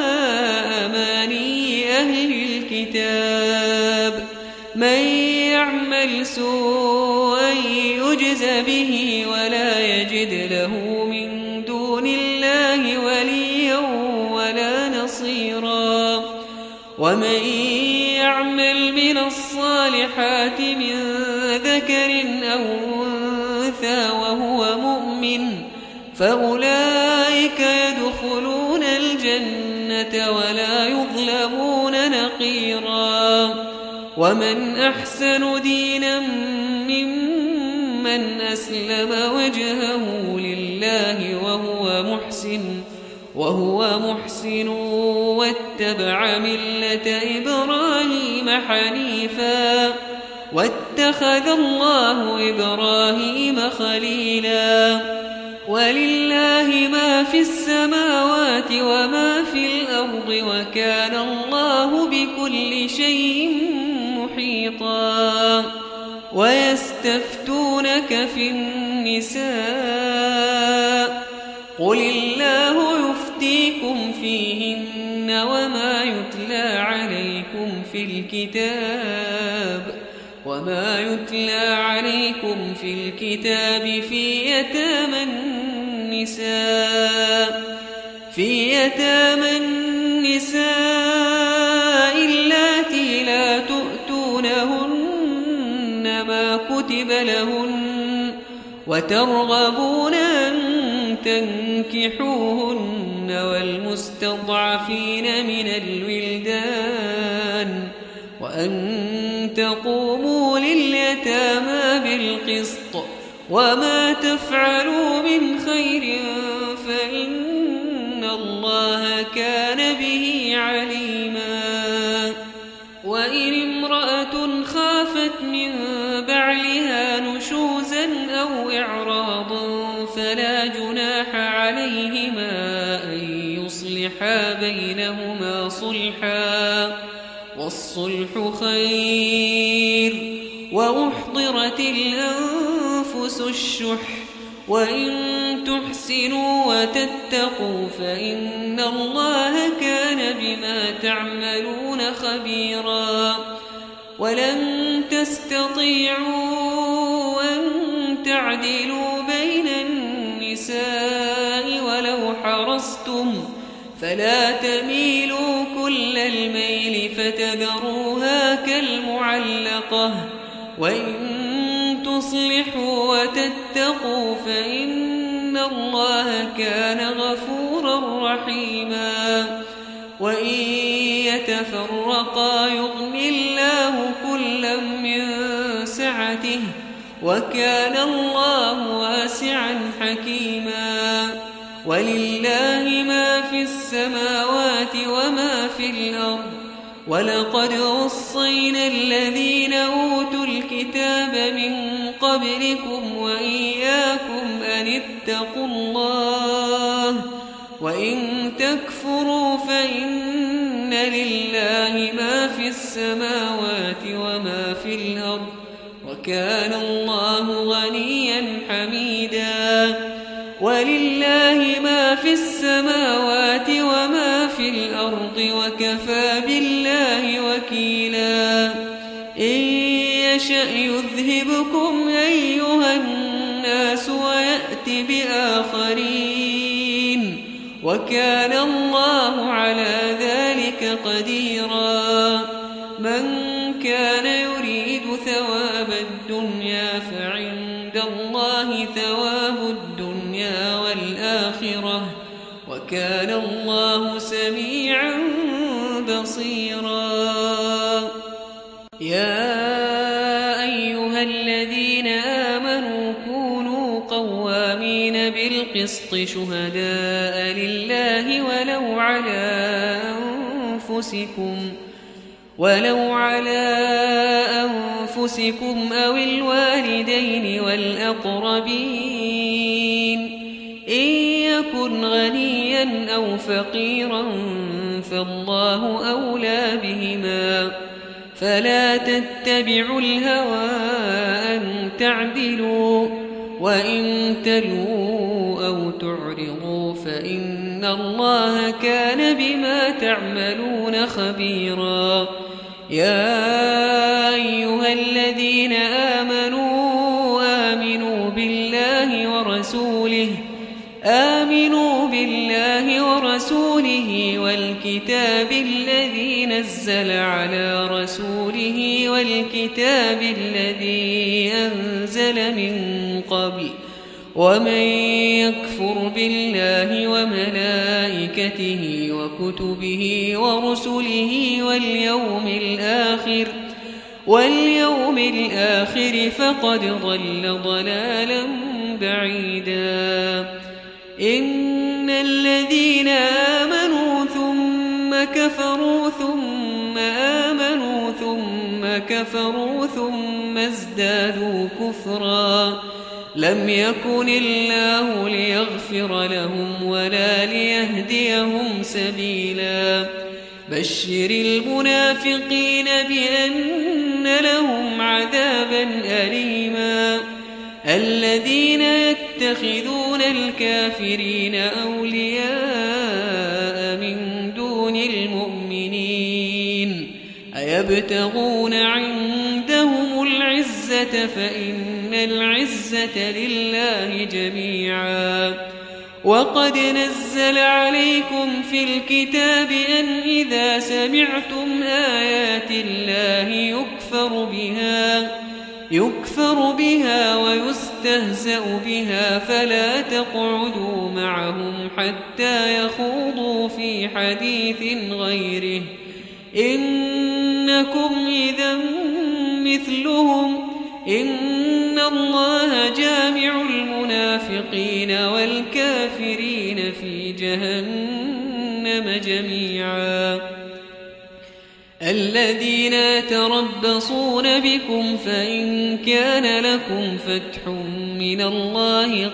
أماني أهل الكتاب من يعمل سوءا يجز به ولا يجد له من دون الله وليا ولا نصيرا ومن يعمل من الصالحات من ذكر أو أنثى وهو مؤمن فأولئك يدخلون الجنة ولا يظلمون نقيرا ومن أحسن دينا ممن أسلم وجهه لله وهو محسن واتبع ملة إبراهيم حنيفا واتخذ الله إبراهيم خليلا ولله ما في السماوات وما في الأرض وكان الله بكل شيء محيطا ويستفتونك في النساء قل الله يفتيكم فيهن وما يتلى عليكم في الكتاب في يتامى النساء اللاتي لا تؤتونهن ما كتب لهن وترغبون أن تنكحوهن والمستضعفين من الولدان وأن تقوموا لليتامى بالقسط وما تفعلوا من خير فإن الله كان به عليما وإن امرأة خافت من بعلها نشوزا أو إعراضا فلا جناح عليهما أن يصلحا بينهما صلحا والصلح خير وأحضرت الأنفس الشح وإن تحسنوا وتتقوا فإن الله كان بما تعملون خبيرا ولن تستطيعوا أن تعدلوا بين النساء ولو حرصتم فلا تميلوا كل الميل فتذروها كالمعلقة وإن تصلحوا وتتقوا فإن الله كان غفورا رحيما وإن يتفرقا يغن الله كلا من سعته وكان الله واسعا حكيما ولله ما في السماوات وما في الأرض ولقد وصينا الذين أوتوا الكتاب من قبلكم وإياكم أن اتقوا الله وإن تكفروا فإن لله ما في السماوات وما في الأرض وكان الله غنيا حميدا ولله ما في السماوات وما في الأرض وكفى بالله وكيلا إن يشأ يذهبكم أيها الناس ويأت بآخرين وكان الله على ذلك قديرا من كان يريد ثواب الدنيا فعند الله ثواب الدنيا والآخرة وكان الله سميعا بصيرا يا أيها الذين آمنوا كونوا قوامين بالقسط شهداء لله ولو على أنفسكم أو الوالدين والأقربين إن يكن غنيا أو فقيرا فالله أولى بهما فلا تتبعوا الهوى أن تعدلوا وإن تلووا أو تعرضوا فإن الله كان بما تعملون خبيرا يا أيها الذين آمنوا بالله ورسوله والكتاب الذي نزل على رسوله والكتاب الذي أنزل من قبل ومن يكفر بالله وملائكته وكتبه ورسله واليوم الآخر فقد ضل ضلالا بعيدا إن الذين آمنوا ثم كفروا ثم آمنوا ثم كفروا ثم ازدادوا كفرا لم يكن الله ليغفر لهم ولا ليهديهم سبيلا بشر المنافقين بأن لهم عذابا أليما الذين يتخذون الكافرين أولياء من دون المؤمنين أيبتغون عندهم العزة فإن العزة لله جميعا وقد نزل عليكم في الكتاب أن إذا سمعتم آيات الله يكفر بها ويستهزأ بها فلا تقعدوا معهم حتى يخوضوا في حديث غيره إنكم إذا مثلهم إن الله جامع المنافقين والكافرين في جهنم جميعا الذين يتربصون بكم فإن كان لكم فتح من الله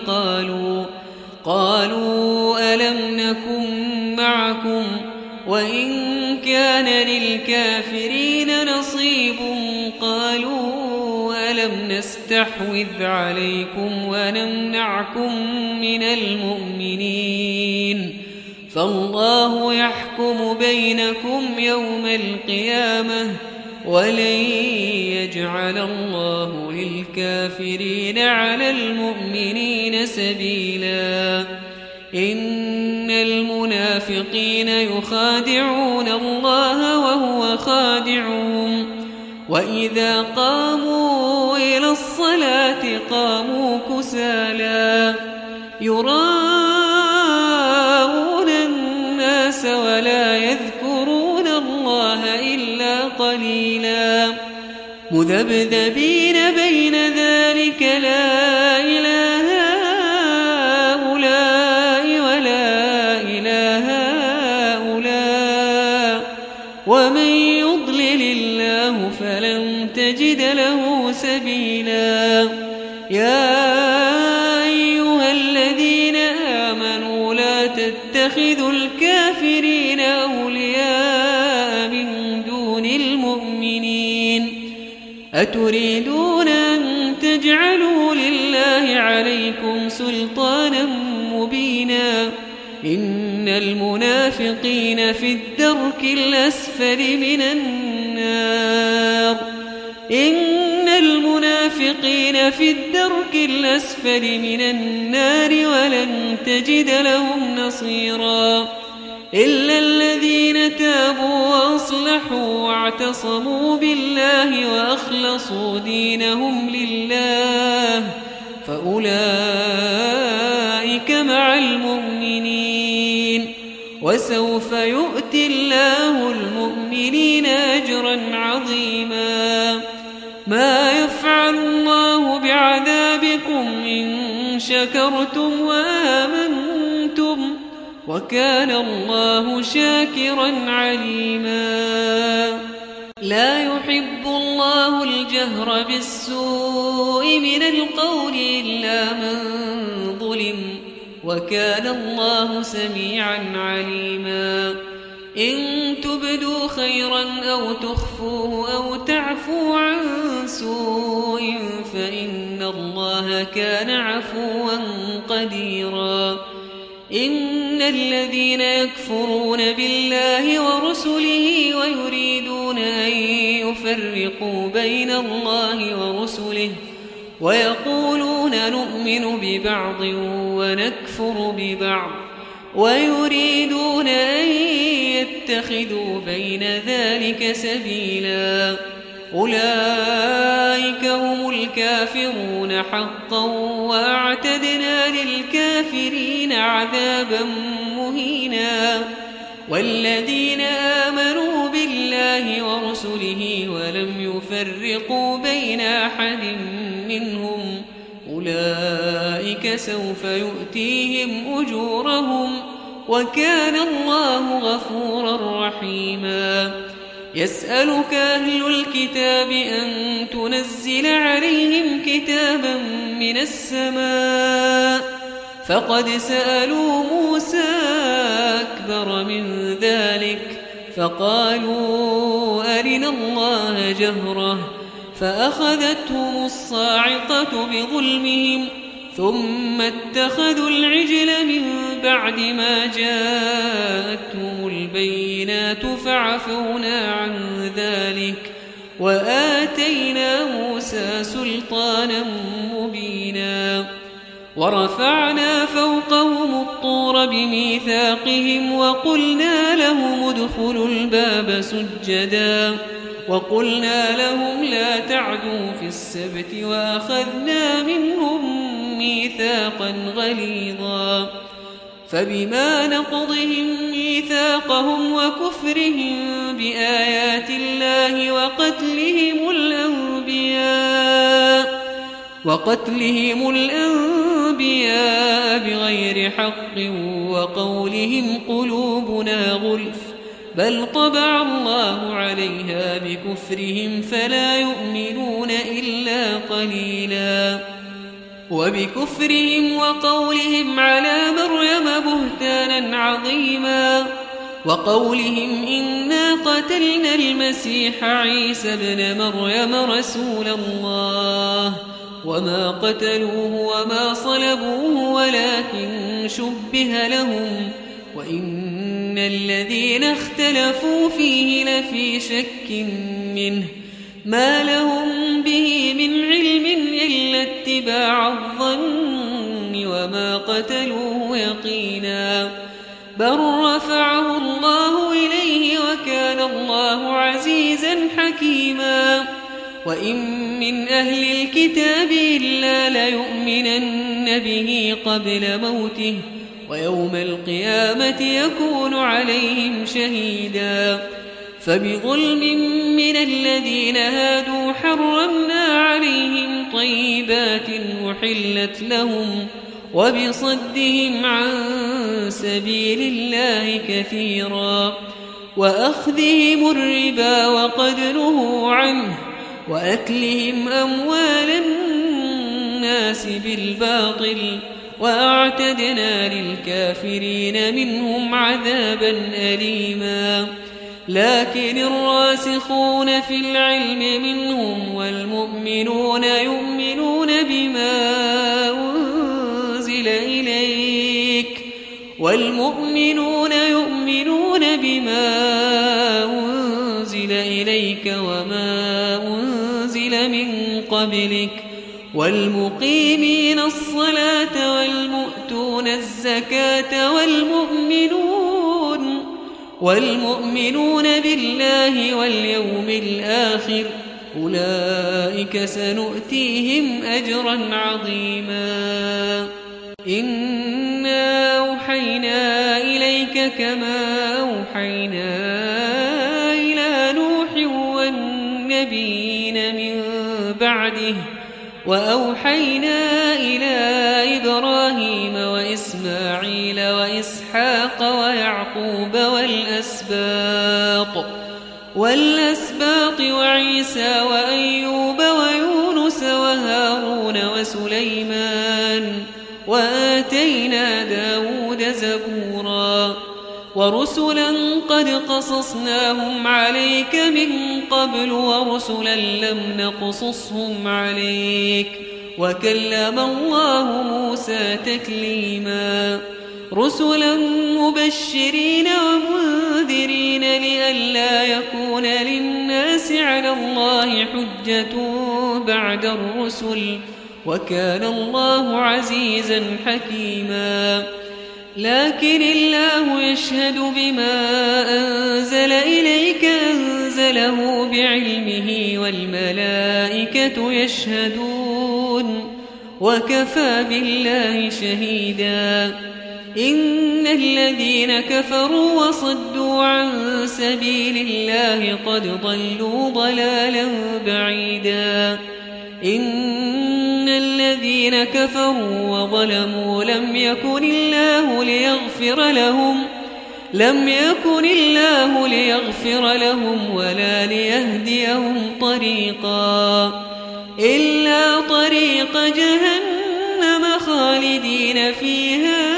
قالوا ألم نكن معكم وإن كان للكافرين نصيب قالوا ألم نستحوذ عليكم ونمنعكم من المؤمنين فالله يحكم بينكم يوم القيامة ولن يجعل الله للكافرين على المؤمنين سبيلا إن المنافقين يخادعون الله وهو خادعهم وإذا قاموا إلى الصلاة قاموا كسالى يراءون الناس ولا يذكرون الله إلا قليلا مذبذبين بين ذلك لا إله هؤلاء ولا إله هؤلاء ومن يضلل الله فلن تجد له سبيلا يا أيها الذين آمنوا لا تتخذوا الكافرين أولياء من دون المؤمنين أتريدون أن تجعلوا لله عليكم سلطانا مبينا إن المنافقين في الدرك الأسفل من النار ولن تجد لهم نصيرا إلا الذين تابوا وأصلحوا واعتصموا بالله وأخلصوا دينهم لله فأولئك مع المؤمنين وسوف يؤتي الله المؤمنين أجرا عظيما ما يفعل الله بعذابكم إن شكرتم وآمنتم وكان الله شاكرا عليما لا يحب الله الجهر بالسوء من القول إلا من ظلم وكان الله سميعا عليما إن تبدوا خيرا أو تخفوه أو تعفوا عن سوء فإن الله كان عفوا قديرا إن الذين يكفرون بالله ورسله ويريدون أن يفرقوا بين الله ورسله ويقولون نؤمن ببعض ونكفر ببعض ويريدون أن يتخذوا بين ذلك سبيلا أولئك هم الكافرون حقا وأعتدنا للكافرين عذابا مهينا والذين آمنوا بالله ورسله ولم يفرقوا بين أحد منهم أولئك سوف يؤتيهم أجورهم وكان الله غفورا رحيما يسألك أهل الكتاب أن تنزل عليهم كتابا من السماء فقد سألوا موسى أكبر من ذلك فقالوا أرنا الله جهرة فأخذتهم الصاعقة بظلمهم ثم اتخذوا العجل من بعد ما جاءتهم البينات فعفونا عن ذلك وآتينا موسى سلطانا مبينا ورفعنا فوقهم الطور بميثاقهم وقلنا لهم ادخلوا الباب سجدا وقلنا لهم لا تعدوا في السبت وأخذنا منهم ميثاقا غليظا فبما نقضهم ميثاقهم وكفرهم بآيات الله وقتلهم الأنبياء بغير حق وقولهم قلوبنا غلف بل طبع الله عليها بكفرهم فلا يؤمنون إلا قليلا وبكفرهم وقولهم على مريم بهتانا عظيما وقولهم إنا قتلنا المسيح عيسى ابن مريم رسول الله وما قتلوه وما صلبوه ولكن شبه لهم وإن الذين اختلفوا فيه لفي شك منه ما لهم به من علم إلا اتباع الظن وما قتلوه يقينا بل رفعه الله إليه وكان الله عزيزا حكيما وإن من أهل الكتاب إلا ليؤمنن به قبل موته ويوم القيامة يكون عليهم شهيدا فبظلم من الذين هادوا حرمنا عليهم طيبات أحلت لهم وبصدهم عن سبيل الله كثيرا وأخذهم الربا وقد نهوا عنه وأكلهم أموال الناس بالباطل وأعتدنا للكافرين منهم عذابا أليما لكن الراسخون في العلم منهم والمؤمنون يؤمنون بما أنزل إليك وما أنزل من قبلك والمقيمين الصلاة والمؤتون الزكاة والمؤمنون بالله واليوم الآخر أولئك سنؤتيهم أجرا عظيما إنا أوحينا إليك كما أوحينا إلى نوح والنبيين من بعده وأوحينا إلى إبراهيم وإسماعيل وإسحاق ويعقوب والأسباط وعيسى وأيوب ويونس وهارون وسليمان وآتينا داود زبورا ورسلا قد قصصناهم عليك من قبل ورسلا لم نقصصهم عليك وكلم الله موسى تكليما رسلا مبشرين ومنذرين لئلا يكون للناس على الله حجة بعد الرسل وكان الله عزيزا حكيما لكن الله يشهد بما أنزل إليك أنزله بعلمه والملائكة يشهدون وكفى بالله شهيدا إن الذين كفروا وصدوا عن سبيل الله قد ضلوا ضلالا بعيدا إن الذين كفروا وظلموا لم يكن الله ليغفر لهم ولا ليهديهم طريقا إلا طريق جهنم خالدين فيها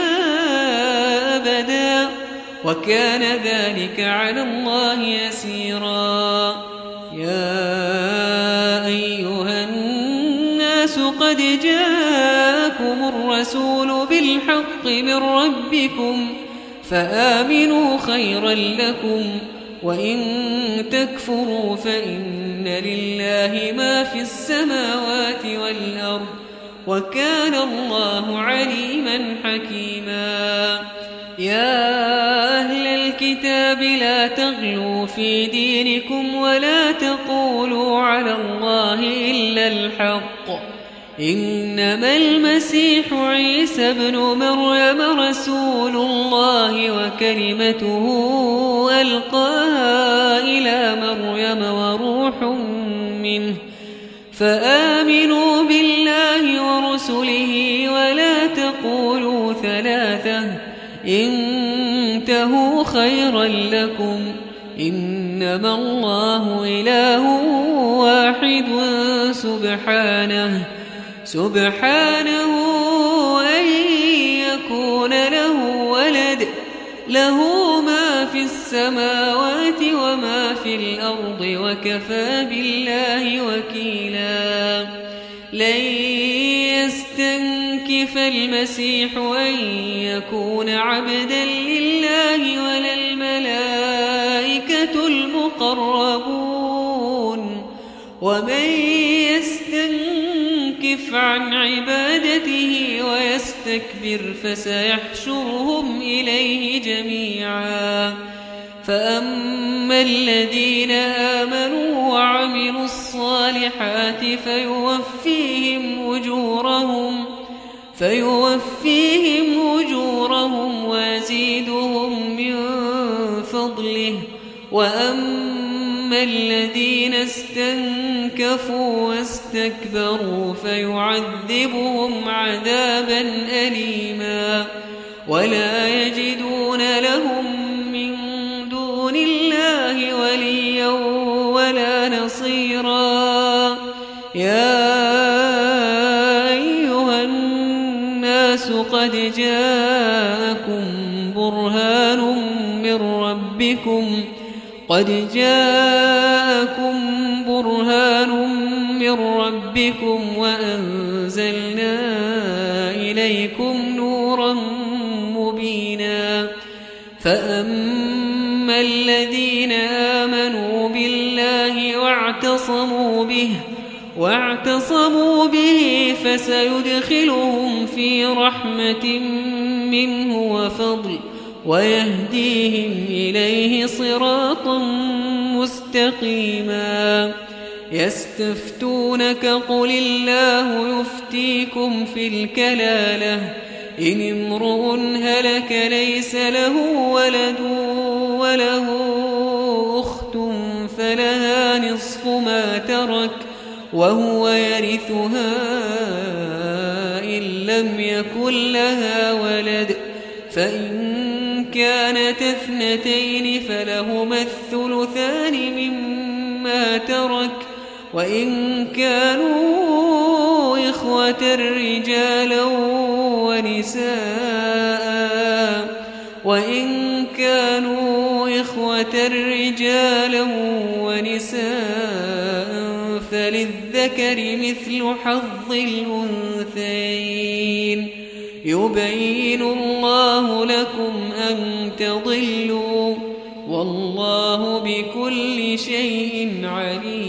أبدا وكان ذلك على الله يسيرا يا أيها الناس قد جاءكم الرسول بالحق من ربكم فآمنوا خيرا لكم وإن تكفروا فإن لله ما في السماوات والأرض وكان الله عليما حكيما يا أهل الكتاب لا تغلوا في دينكم ولا تقولوا على الله إلا الحق إنما المسيح عيسى ابن مريم رسول الله وكلمته ألقاها إلى مريم وروح منه فآمنوا بالله ورسله ولا تقولوا ثلاثة انتهوا خيرا لكم إنما الله إله واحد سبحانه أن يكون له ولد له ما في السماوات وما في الأرض وكفى بالله وكيلا لن يستنكف المسيح أن يكون عبدا لله ولا الملائكة المقربون ومن يستنكف عن عبادته ويستكبر فسيحشرهم إليه جميعا فأما الذين آمنوا وعملوا الصالحات فيوفيهم أجورهم ويزيدهم من فضله وأما الذين استنكفوا واستكبروا فيعذبهم عذابا أليما ولا يجدون لهم من دون الله وليا ولا نصيرا يا أيها الناس قد جاءكم برهان من ربكم وأنزلنا إليكم نورا مبينا فأما الذين آمنوا بالله واعتصموا به فسيدخلهم في رحمة منه وفضل ويهديهم إليه صراطا مستقيما يستفتونك قل الله يفتيكم في الكلالة إن امرؤ هلك ليس له ولد وله أخت فلها نصف ما ترك وهو يرثها إن لم يكن لها ولد فإن كانت اثنتين فلهما الثلثان مما ترك وإن كانوا إخوة رجالا ونساء فللذكر مثل حظ الأنثيين يبين الله لكم أن تضلوا والله بكل شيء عليم